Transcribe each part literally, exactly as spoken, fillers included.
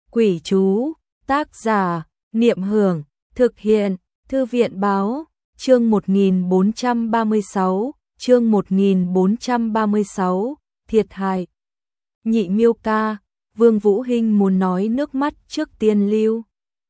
Quỷ chú, tác giả, Niệm Hưởng, thực hiện, Thư viện báo, chương một nghìn bốn trăm ba mươi sáu, chương một nghìn bốn trăm ba mươi sáu, thiệt hại. Nhị Miêu ca, Vương Vũ Hinh muốn nói nước mắt trước tiên lưu.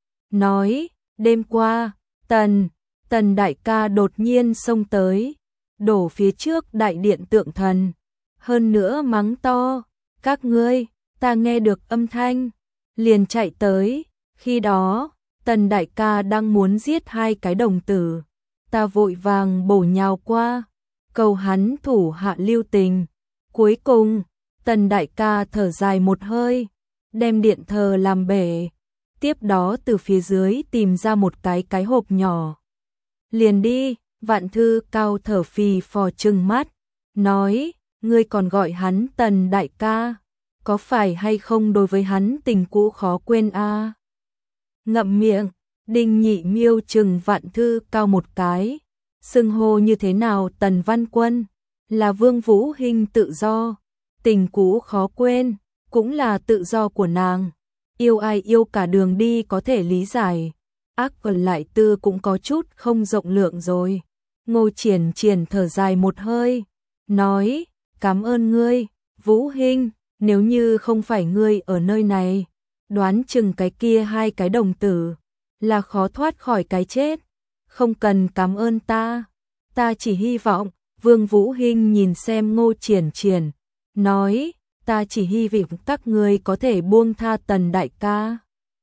Nói, đêm qua, Tần, Tần đại ca đột nhiên xông tới, đổ phía trước đại điện tượng thần, hơn nữa mắng to, các ngươi, ta nghe được âm thanh, liền chạy tới, khi đó, Tần đại ca đang muốn giết hai cái đồng tử, ta vội vàng bổ nhào qua, cầu hắn thủ hạ lưu tình, cuối cùng, Tần đại ca thở dài một hơi, đem điện thờ làm bể, tiếp đó từ phía dưới tìm ra một cái cái hộp nhỏ. Liền đi, Vạn Thư Cao thở phì phò trừng mắt, nói, ngươi còn gọi hắn Tần đại ca, có phải hay không đối với hắn tình cũ khó quên a? À? Ngậm miệng, Đinh Nhị Miêu trừng Vạn Thư Cao một cái, xưng hô như thế nào Tần Văn Quân, là Vương Vũ Hinh tự do, tình cũ khó quên, cũng là tự do của nàng, yêu ai yêu cả đường đi có thể lý giải, ác còn lại tư cũng có chút không rộng lượng rồi. Ngô Triển Triển thở dài một hơi, nói, cảm ơn ngươi, Vũ Hinh, nếu như không phải ngươi ở nơi này, đoán chừng cái kia hai cái đồng tử, là khó thoát khỏi cái chết, không cần cảm ơn ta, ta chỉ hy vọng, Vương Vũ Hinh nhìn xem Ngô Triển Triển, nói, ta chỉ hy vọng các ngươi có thể buông tha Tần đại ca.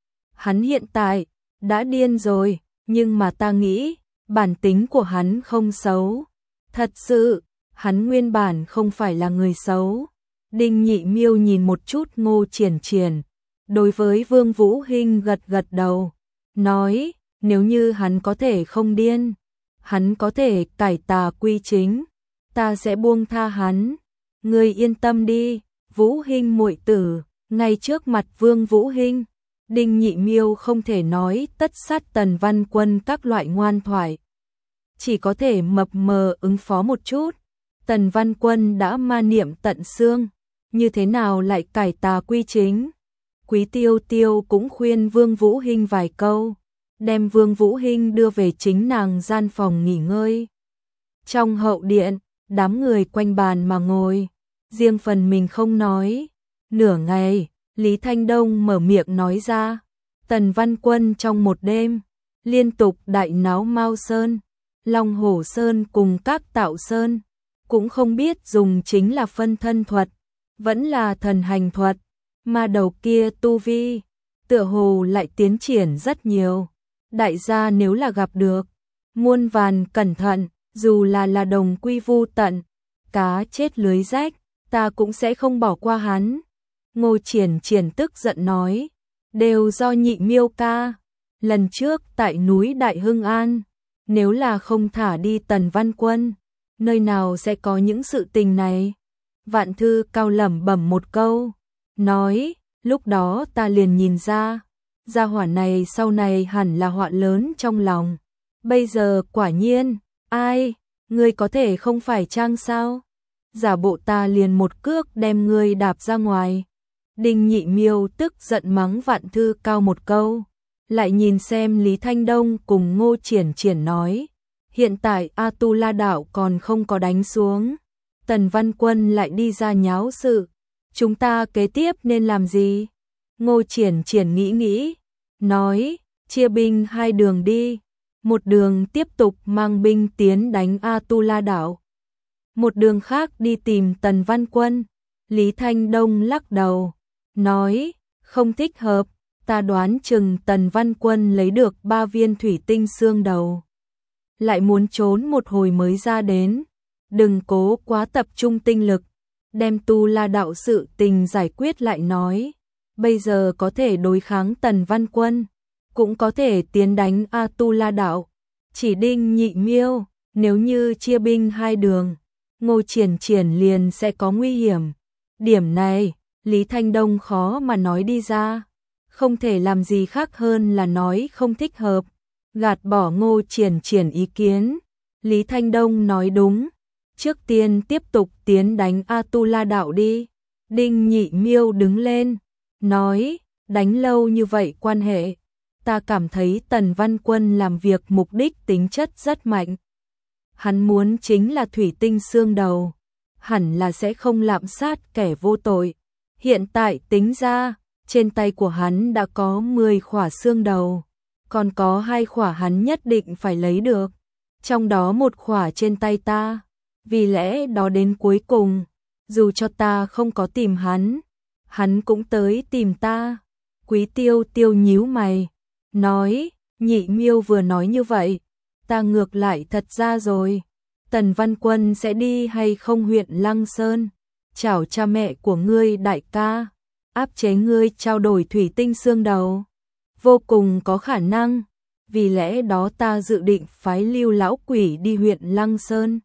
Hắn hiện tại, đã điên rồi, nhưng mà ta nghĩ, bản tính của hắn không xấu. Thật sự, hắn nguyên bản không phải là người xấu. Đinh Nhị Miêu nhìn một chút Ngô Triển Triển, đối với Vương Vũ Hinh gật gật đầu, nói, nếu như hắn có thể không điên, hắn có thể cải tà quy chính, ta sẽ buông tha hắn. Ngươi yên tâm đi, Vũ Hinh muội tử, ngay trước mặt Vương Vũ Hinh, Đinh Nhị Miêu không thể nói tất sát Tần Văn Quân các loại ngoan thoại, chỉ có thể mập mờ ứng phó một chút. Tần Văn Quân đã ma niệm tận xương, như thế nào lại cải tà quy chính? Quý Tiêu Tiêu cũng khuyên Vương Vũ Hinh vài câu, đem Vương Vũ Hinh đưa về chính nàng gian phòng nghỉ ngơi. Trong hậu điện, đám người quanh bàn mà ngồi, riêng phần mình không nói. Nửa ngày, Lý Thanh Đông mở miệng nói ra, Tần Văn Quân trong một đêm, liên tục đại náo Mao Sơn, Long Hổ Sơn cùng các Tạo Sơn, cũng không biết dùng chính là phân thân thuật, vẫn là thần hành thuật, mà đầu kia tu vi, tựa hồ lại tiến triển rất nhiều. Đại gia nếu là gặp được, muôn vàn cẩn thận, dù là là đồng quy vu tận, cá chết lưới rách, ta cũng sẽ không bỏ qua hắn. Ngô Triển Triển tức giận nói, đều do Nhị Miêu ca, lần trước tại núi Đại Hưng An, nếu là không thả đi Tần Văn Quân, nơi nào sẽ có những sự tình này. Vạn Thư Cao lẩm bẩm một câu, nói, lúc đó ta liền nhìn ra, gia hỏa này sau này hẳn là họa lớn trong lòng. Bây giờ quả nhiên, ai, ngươi có thể không phải trang sao? Giả bộ ta liền một cước đem ngươi đạp ra ngoài. Đinh Nhị Miêu tức giận mắng Vạn Thư Cao một câu, lại nhìn xem Lý Thanh Đông cùng Ngô Triển Triển nói, hiện tại A Tu La Đạo còn không có đánh xuống, Tần Văn Quân lại đi ra nháo sự, chúng ta kế tiếp nên làm gì? Ngô Triển Triển nghĩ nghĩ, nói, chia binh hai đường đi, một đường tiếp tục mang binh tiến đánh A Tu La Đạo, một đường khác đi tìm Tần Văn Quân. Lý Thanh Đông lắc đầu, nói, không thích hợp, ta đoán chừng Tần Văn Quân lấy được ba viên thủy tinh xương đầu, lại muốn trốn một hồi mới ra đến, đừng cố quá tập trung tinh lực, đem Tu La Đạo sự tình giải quyết lại nói, bây giờ có thể đối kháng Tần Văn Quân, cũng có thể tiến đánh A Tu La Đạo. Chỉ Đinh Nhị Miêu, nếu như chia binh hai đường, Ngô Triển Triển liền sẽ có nguy hiểm. Điểm này, Lý Thanh Đông khó mà nói đi ra, không thể làm gì khác hơn là nói không thích hợp, gạt bỏ Ngô Triển Triển ý kiến. Lý Thanh Đông nói đúng, trước tiên tiếp tục tiến đánh A Tu La Đạo đi. Đinh Nhị Miêu đứng lên, nói, đánh lâu như vậy quan hệ, ta cảm thấy Tần Văn Quân làm việc mục đích tính chất rất mạnh. Hắn muốn chính là thủy tinh xương đầu, hẳn là sẽ không lạm sát kẻ vô tội. Hiện tại tính ra, trên tay của hắn đã có mười khỏa xương đầu, còn có hai khỏa hắn nhất định phải lấy được, trong đó một khỏa trên tay ta. Vì lẽ đó đến cuối cùng, dù cho ta không có tìm hắn, hắn cũng tới tìm ta. Quý Tiêu Tiêu nhíu mày, nói, Nhị Miêu vừa nói như vậy, ta ngược lại thật ra rồi, Tần Văn Quân sẽ đi hay không huyện Lăng Sơn, chào cha mẹ của ngươi đại ca, áp chế ngươi trao đổi thủy tinh xương đầu, vô cùng có khả năng, vì lẽ đó ta dự định phái Lưu lão quỷ đi huyện Lăng Sơn,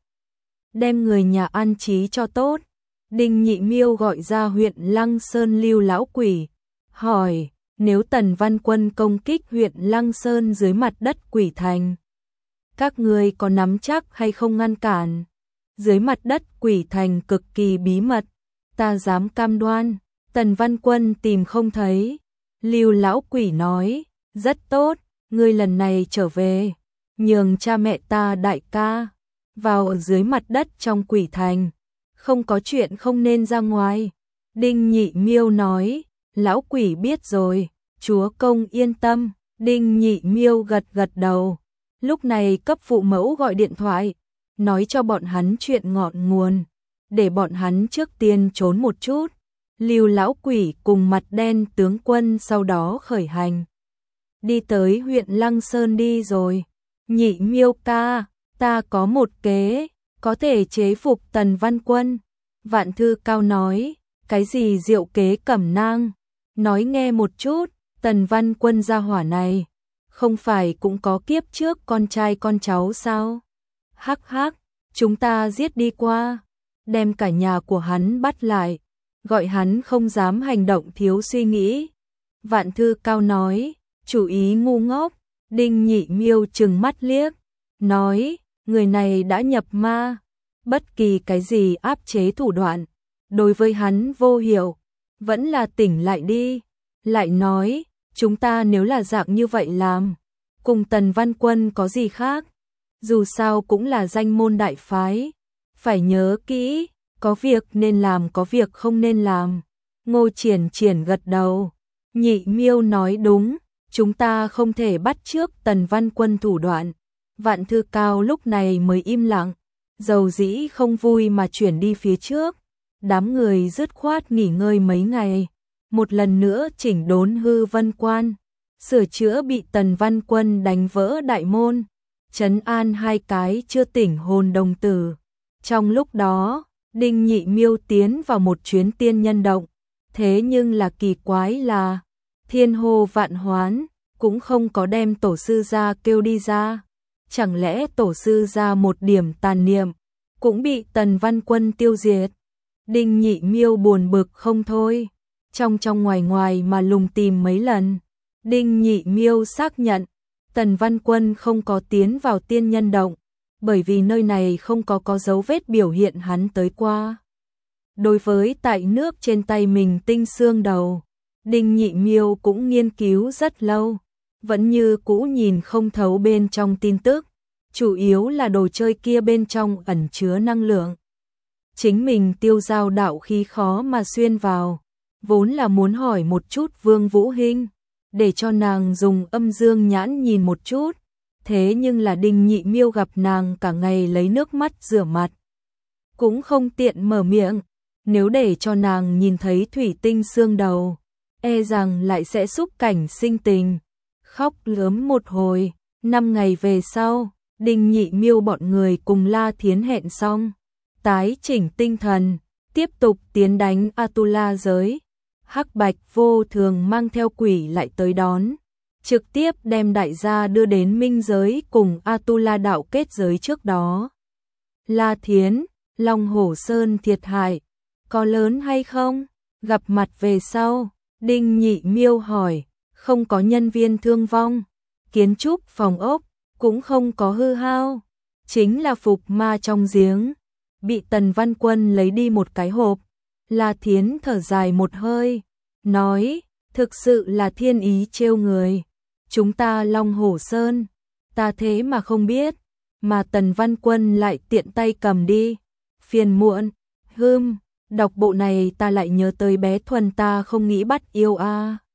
đem người nhà an trí cho tốt. Đinh Nhị Miêu gọi ra huyện Lăng Sơn Lưu lão quỷ, hỏi, nếu Tần Văn Quân công kích huyện Lăng Sơn dưới mặt đất quỷ thành, các ngươi có nắm chắc hay không ngăn cản? Dưới mặt đất quỷ thành cực kỳ bí mật, ta dám cam đoan, Tần Văn Quân tìm không thấy. Lưu lão quỷ nói, rất tốt, ngươi lần này trở về, nhường cha mẹ ta đại ca vào ở dưới mặt đất trong quỷ thành, không có chuyện không nên ra ngoài. Đinh Nhị Miêu nói, lão quỷ biết rồi, chúa công yên tâm. Đinh Nhị Miêu gật gật đầu. Lúc này cấp phụ mẫu gọi điện thoại, nói cho bọn hắn chuyện ngọn nguồn, để bọn hắn trước tiên trốn một chút. Lưu lão quỷ cùng mặt đen tướng quân sau đó khởi hành, đi tới huyện Lăng Sơn đi rồi. Nhị Miêu ca, ta có một kế, có thể chế phục Tần Văn Quân. Vạn Thư Cao nói, cái gì diệu kế cẩm nang? Nói nghe một chút. Tần Văn Quân gia hỏa này, không phải cũng có kiếp trước con trai con cháu sao? Hắc hắc, chúng ta giết đi qua, đem cả nhà của hắn bắt lại, gọi hắn không dám hành động thiếu suy nghĩ. Vạn Thư Cao nói, chủ ý ngu ngốc. Đinh Nhị Miêu trừng mắt liếc, nói, người này đã nhập ma, bất kỳ cái gì áp chế thủ đoạn, đối với hắn vô hiệu, vẫn là tỉnh lại đi. Lại nói, chúng ta nếu là dạng như vậy làm, cùng Tần Văn Quân có gì khác, dù sao cũng là danh môn đại phái, phải nhớ kỹ, có việc nên làm có việc không nên làm. Ngô Triển Triển gật đầu, Nhị Miêu nói đúng, chúng ta không thể bắt chước Tần Văn Quân thủ đoạn. Vạn Thư Cao lúc này mới im lặng, dầu dĩ không vui mà chuyển đi phía trước. Đám người dứt khoát nghỉ ngơi mấy ngày, một lần nữa chỉnh đốn hư vân quan, sửa chữa bị Tần Văn Quân đánh vỡ đại môn, trấn an hai cái chưa tỉnh hồn đồng tử. Trong lúc đó, Đinh Nhị Miêu tiến vào một chuyến tiên nhân động, thế nhưng là kỳ quái là thiên hô vạn hoán, cũng không có đem tổ sư ra kêu đi ra. Chẳng lẽ tổ sư ra một điểm tàn niệm, cũng bị Tần Văn Quân tiêu diệt? Đinh Nhị Miêu buồn bực không thôi, trong trong ngoài ngoài mà lùng tìm mấy lần. Đinh Nhị Miêu xác nhận, Tần Văn Quân không có tiến vào tiên nhân động, bởi vì nơi này không có có dấu vết biểu hiện hắn tới qua. Đối với tại nước trên tay mình tinh xương đầu, Đinh Nhị Miêu cũng nghiên cứu rất lâu, vẫn như cũ nhìn không thấu bên trong tin tức, chủ yếu là đồ chơi kia bên trong ẩn chứa năng lượng. Chính mình tiêu giao đạo khí khó mà xuyên vào, vốn là muốn hỏi một chút Vương Vũ Hinh, để cho nàng dùng âm dương nhãn nhìn một chút, thế nhưng là Đinh Nhị Miêu gặp nàng cả ngày lấy nước mắt rửa mặt, cũng không tiện mở miệng, nếu để cho nàng nhìn thấy thủy tinh xương đầu, e rằng lại sẽ xúc cảnh sinh tình, khóc lướm một hồi. Năm ngày về sau, Đinh Nhị Miêu bọn người cùng La Thiến hẹn xong, tái chỉnh tinh thần, tiếp tục tiến đánh Atula giới. Hắc Bạch Vô Thường mang theo quỷ lại tới đón, trực tiếp đem đại gia đưa đến minh giới cùng Atula đạo kết giới trước đó. La Thiến, Long Hổ Sơn thiệt hại, có lớn hay không? Gặp mặt về sau, Đinh Nhị Miêu hỏi, không có nhân viên thương vong, kiến trúc phòng ốc cũng không có hư hao, chính là phục ma trong giếng, bị Tần Văn Quân lấy đi một cái hộp. La Thiến thở dài một hơi, nói, thực sự là thiên ý trêu người. Chúng ta Long Hổ Sơn, ta thế mà không biết, mà Tần Văn Quân lại tiện tay cầm đi. Phiền muộn, hưm, đọc bộ này ta lại nhớ tới bé Thuần ta không nghĩ bắt yêu a. À.